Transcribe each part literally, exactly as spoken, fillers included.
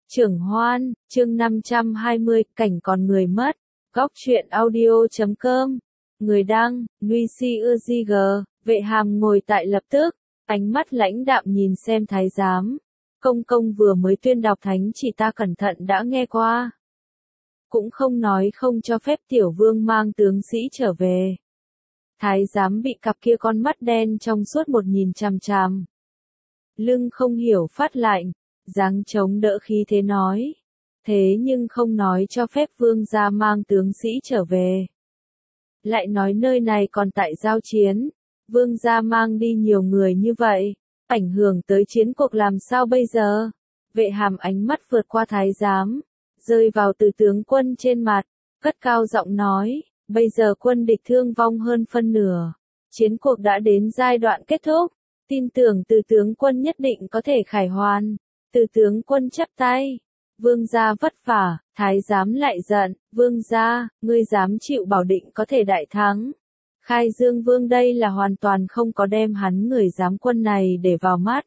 Trưởng Hoan, chương năm trăm hai mươi, cảnh còn người mất. Góc truyện audio chấm com. Người đăng, Nguy Si Ưa Di G. Vệ Hàm ngồi tại lập tức, ánh mắt lãnh đạm nhìn xem thái giám. Công công vừa mới tuyên đọc thánh chỉ, ta cẩn thận đã nghe qua. Cũng không nói không cho phép tiểu vương mang tướng sĩ trở về. Thái giám bị cặp kia con mắt đen trong suốt một nhìn chằm chằm. Lưng không hiểu phát lạnh, dáng chống đỡ khí thế nói. Thế nhưng không nói cho phép vương gia mang tướng sĩ trở về. Lại nói nơi này còn tại giao chiến, vương gia mang đi nhiều người như vậy, ảnh hưởng tới chiến cuộc làm sao bây giờ? Vệ Hàm ánh mắt vượt qua thái giám, rơi vào Từ tướng quân trên mặt, cất cao giọng nói, bây giờ quân địch thương vong hơn phân nửa, chiến cuộc đã đến giai đoạn kết thúc, tin tưởng Từ tướng quân nhất định có thể khải hoàn. Từ tướng quân chắp tay, vương gia vất vả, thái giám lại giận, vương gia, ngươi dám chịu bảo định có thể đại thắng. Khai Dương vương đây là hoàn toàn không có đem hắn người giám quân này để vào mắt.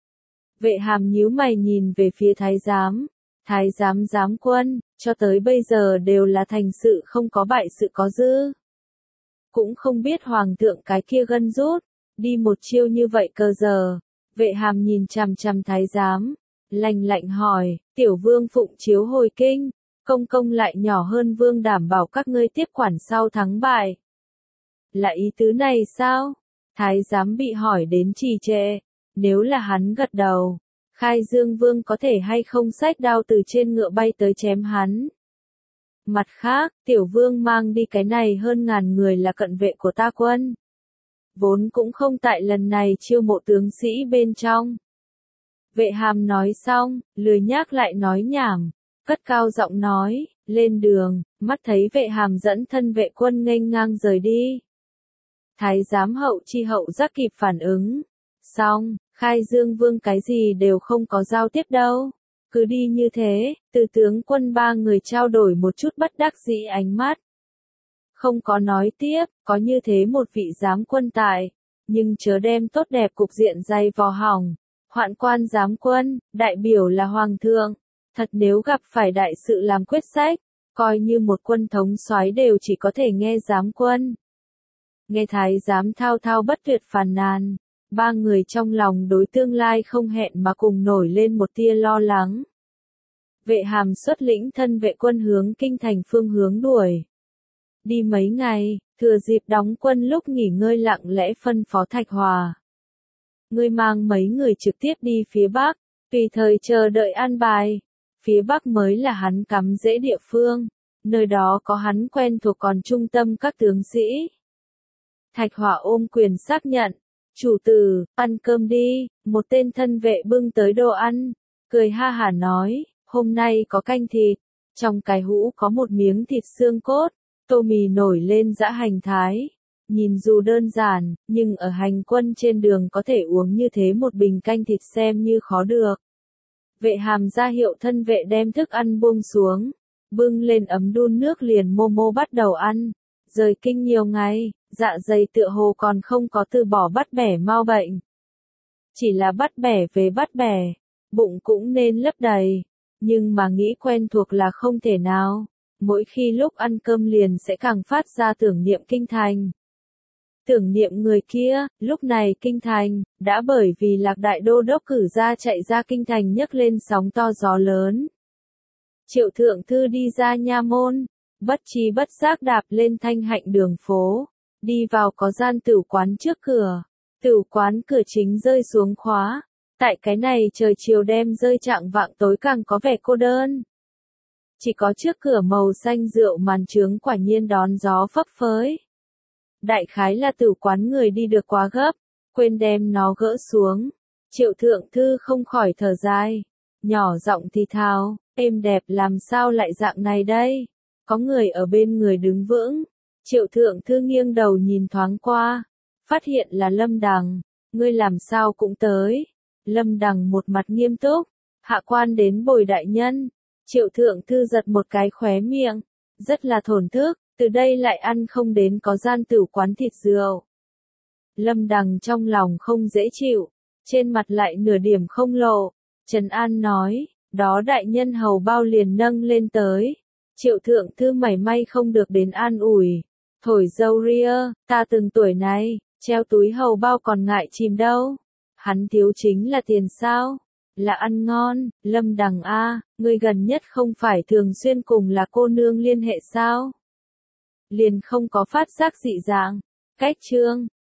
Vệ Hàm nhíu mày nhìn về phía thái giám, thái giám giám quân, cho tới bây giờ đều là thành sự không có bại sự có dư. Cũng không biết hoàng thượng cái kia gân rút, đi một chiêu như vậy cơ giờ. Vệ Hàm nhìn chằm chằm thái giám, lạnh lạnh hỏi, tiểu vương phụng chiếu hồi kinh, công công lại nhỏ hơn vương đảm bảo các ngươi tiếp quản sau thắng bại. Là ý tứ này sao? Thái giám bị hỏi đến trì trệ, nếu là hắn gật đầu, Khai Dương vương có thể hay không xách đao từ trên ngựa bay tới chém hắn. Mặt khác, tiểu vương mang đi cái này hơn ngàn người là cận vệ của ta quân. Vốn cũng không tại lần này chiêu mộ tướng sĩ bên trong. Vệ Hàm nói xong, lười nhác lại nói nhảm, cất cao giọng nói, lên đường, mắt thấy Vệ Hàm dẫn thân vệ quân nghênh ngang rời đi. Thái giám hậu chi hậu giác kịp phản ứng, xong, Khai Dương vương cái gì đều không có giao tiếp đâu, cứ đi như thế, Từ tướng quân ba người trao đổi một chút bất đắc dĩ ánh mắt. Không có nói tiếp, có như thế một vị giám quân tại, nhưng chớ đem tốt đẹp cục diện dày vò hỏng. Hoạn quan giám quân, đại biểu là hoàng thượng, thật nếu gặp phải đại sự làm quyết sách, coi như một quân thống soái đều chỉ có thể nghe giám quân. Nghe thái giám thao thao bất tuyệt phàn nàn, ba người trong lòng đối tương lai không hẹn mà cùng nổi lên một tia lo lắng. Vệ Hàm xuất lĩnh thân vệ quân hướng kinh thành phương hướng đuổi. Đi mấy ngày, thừa dịp đóng quân lúc nghỉ ngơi lặng lẽ phân phó Thạch Hòa. Ngươi mang mấy người trực tiếp đi phía Bắc, tùy thời chờ đợi an bài. Phía Bắc mới là hắn cắm rễ địa phương, nơi đó có hắn quen thuộc còn trung tâm các tướng sĩ. Thạch Hòa ôm quyền xác nhận, chủ tử, ăn cơm đi, một tên thân vệ bưng tới đồ ăn, cười ha hả nói, hôm nay có canh thịt, trong cái hũ có một miếng thịt xương cốt, tô mì nổi lên dã hành thái. Nhìn dù đơn giản, nhưng ở hành quân trên đường có thể uống như thế một bình canh thịt xem như khó được. Vệ Hàm ra hiệu thân vệ đem thức ăn buông xuống, bưng lên ấm đun nước liền mô mô bắt đầu ăn. Rời kinh nhiều ngày, dạ dày tựa hồ còn không có từ bỏ bắt bẻ mau bệnh. Chỉ là bắt bẻ về bắt bẻ, bụng cũng nên lấp đầy, nhưng mà nghĩ quen thuộc là không thể nào. Mỗi khi lúc ăn cơm liền sẽ càng phát ra tưởng niệm kinh thành. Tưởng niệm người kia, lúc này kinh thành, đã bởi vì Lạc Đại Đô đốc cử ra chạy ra kinh thành nhấc lên sóng to gió lớn. Triệu thượng thư đi ra nha môn, bất tri bất giác đạp lên thanh hạnh đường phố, đi vào có gian tửu quán trước cửa, tửu quán cửa chính rơi xuống khóa, tại cái này trời chiều đêm rơi chạng vạng tối càng có vẻ cô đơn. Chỉ có trước cửa màu xanh rượu màn trướng quả nhiên đón gió phấp phới. Đại khái là tửu quán người đi được quá gấp, quên đem nó gỡ xuống. Triệu thượng thư không khỏi thở dài, nhỏ giọng thì thào, êm đẹp làm sao lại dạng này đây? Có người ở bên người đứng vững. Triệu thượng thư nghiêng đầu nhìn thoáng qua, phát hiện là Lâm Đằng, ngươi làm sao cũng tới. Lâm Đằng một mặt nghiêm túc, hạ quan đến bồi đại nhân. Triệu thượng thư giật một cái khóe miệng, rất là thổn thức. Từ đây lại ăn không đến có gian tửu quán thịt rượu. Lâm Đằng trong lòng không dễ chịu, trên mặt lại nửa điểm không lộ. Trần An nói, đó đại nhân hầu bao liền nâng lên tới. Triệu thượng thư mảy may không được đến an ủi. Thổi dâu ria, ta từng tuổi này, treo túi hầu bao còn ngại chìm đâu. Hắn thiếu chính là tiền sao? Là ăn ngon, Lâm Đằng a, ngươi gần nhất không phải thường xuyên cùng là cô nương liên hệ sao? Liền không có phát giác dị dạng. Cách chương